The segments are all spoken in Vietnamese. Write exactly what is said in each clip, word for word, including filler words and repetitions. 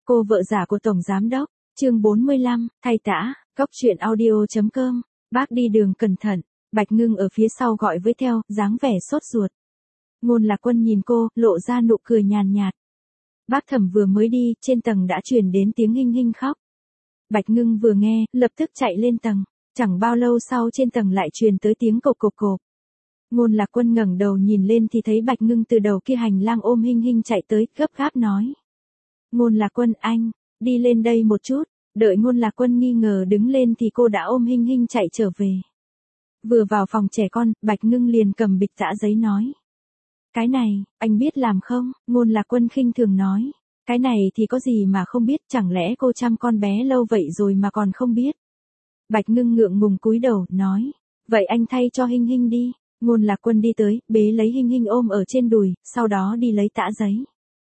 Cô vợ giả của Tổng Giám Đốc, chương bốn mươi lăm, thay tã, góc truyện audio chấm com, bác đi đường cẩn thận, Bạch Ngưng ở phía sau gọi với theo, dáng vẻ sốt ruột. Ngôn Lạc Quân nhìn cô, lộ ra nụ cười nhàn nhạt. Bác Thẩm vừa mới đi, trên tầng đã truyền đến tiếng hinh hinh khóc. Bạch Ngưng vừa nghe, lập tức chạy lên tầng, chẳng bao lâu sau trên tầng lại truyền tới tiếng cộp cộp cộp. Ngôn Lạc Quân ngẩng đầu nhìn lên thì thấy Bạch Ngưng từ đầu kia hành lang ôm hinh hinh chạy tới, gấp gáp nói. Ngôn Lạc Quân anh, đi lên đây một chút, đợi Ngôn Lạc Quân nghi ngờ đứng lên thì cô đã ôm hinh hinh chạy trở về. Vừa vào phòng trẻ con, Bạch Ngưng liền cầm bịch tã giấy nói. Cái này, anh biết làm không? Ngôn Lạc Quân khinh thường nói. Cái này thì có gì mà không biết, chẳng lẽ cô chăm con bé lâu vậy rồi mà còn không biết? Bạch Ngưng ngượng ngùng cúi đầu, nói. Vậy anh thay cho hinh hinh đi. Ngôn Lạc Quân đi tới, bế lấy hinh hinh ôm ở trên đùi, sau đó đi lấy tã giấy.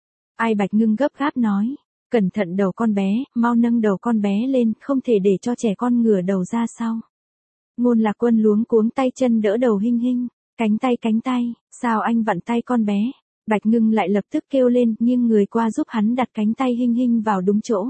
Ai Bạch Ngưng gấp gáp nói. Cẩn thận đầu con bé, mau nâng đầu con bé lên, không thể để cho trẻ con ngửa đầu ra sau. Ngôn Lạc Quân luống cuống tay chân đỡ đầu hinh hinh. Cánh tay cánh tay, sao anh vặn tay con bé? Bạch Ngưng lại lập tức kêu lên, nghiêng người qua giúp hắn đặt cánh tay hinh hinh vào đúng chỗ.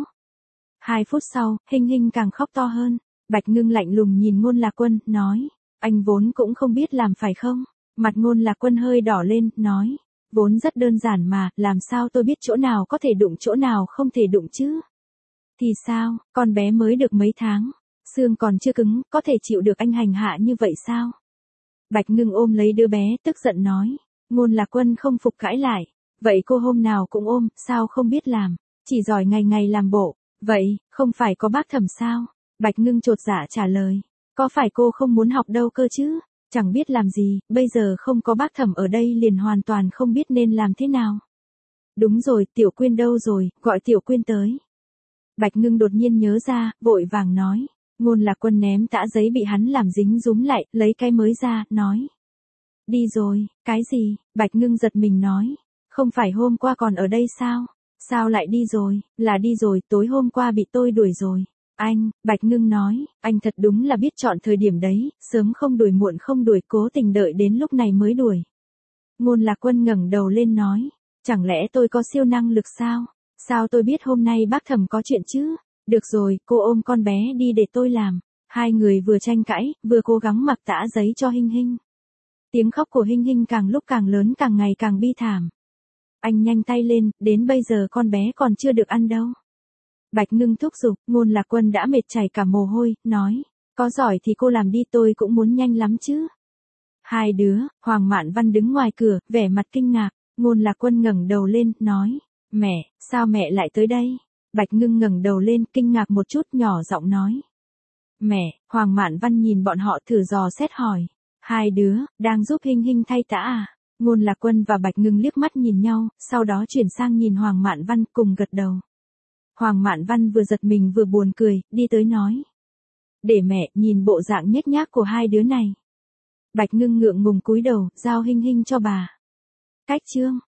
Hai phút sau, hinh hinh càng khóc to hơn. Bạch Ngưng lạnh lùng nhìn Ngôn Lạc Quân, nói. Anh vốn cũng không biết làm phải không? Mặt Ngôn Lạc Quân hơi đỏ lên, nói. Vốn rất đơn giản mà, làm sao tôi biết chỗ nào có thể đụng chỗ nào không thể đụng chứ? Thì sao, con bé mới được mấy tháng, xương còn chưa cứng, có thể chịu được anh hành hạ như vậy sao? Bạch Ngưng ôm lấy đứa bé, tức giận nói. Ngôn Lạc Quân không phục cãi lại. Vậy cô hôm nào cũng ôm, sao không biết làm? Chỉ giỏi ngày ngày làm bộ. Vậy, không phải có bác Thẩm sao? Bạch Ngưng chột dạ trả lời. Có phải cô không muốn học đâu cơ chứ? Chẳng biết làm gì, bây giờ không có bác Thẩm ở đây liền hoàn toàn không biết nên làm thế nào. Đúng rồi, Tiểu Quyên đâu rồi, gọi Tiểu Quyên tới. Bạch Ngưng đột nhiên nhớ ra, vội vàng nói. Ngôn Lạc Quân ném tã giấy bị hắn làm dính rúm lại, lấy cái mới ra, nói. Đi rồi, cái gì? Bạch Ngưng giật mình nói. Không phải hôm qua còn ở đây sao? Sao lại đi rồi? Là đi rồi, tối hôm qua bị tôi đuổi rồi. Anh, Bạch Ngưng nói, anh thật đúng là biết chọn thời điểm đấy, sớm không đuổi muộn không đuổi, cố tình đợi đến lúc này mới đuổi. Ngôn Lạc Quân ngẩng đầu lên nói. Chẳng lẽ tôi có siêu năng lực sao? Sao tôi biết hôm nay bác Thẩm có chuyện chứ? Được rồi, cô ôm con bé đi để tôi làm. Hai người vừa tranh cãi, vừa cố gắng mặc tã giấy cho hinh hinh. Tiếng khóc của hinh hinh càng lúc càng lớn, càng ngày càng bi thảm. Anh nhanh tay lên, đến bây giờ con bé còn chưa được ăn đâu. Bạch Ngưng thúc giục, Ngôn Lạc Quân đã mệt chảy cả mồ hôi, nói. Có giỏi thì cô làm đi, tôi cũng muốn nhanh lắm chứ. Hai đứa, Hoàng Mạn Văn đứng ngoài cửa, vẻ mặt kinh ngạc. Ngôn Lạc Quân ngẩng đầu lên, nói. Mẹ, sao mẹ lại tới đây? Bạch Ngưng ngẩng đầu lên, kinh ngạc một chút, nhỏ giọng nói. Mẹ, Hoàng Mạn Văn nhìn bọn họ thử dò xét hỏi. Hai đứa, đang giúp hinh hinh thay tã à? Ngôn Lạc Quân và Bạch Ngưng liếc mắt nhìn nhau, sau đó chuyển sang nhìn Hoàng Mạn Văn, cùng gật đầu. Hoàng Mạn Văn vừa giật mình vừa buồn cười, đi tới nói. Để mẹ nhìn bộ dạng nhếch nhác của hai đứa này. Bạch Ngưng ngượng ngùng cúi đầu, giao hinh hinh cho bà. Cách chương.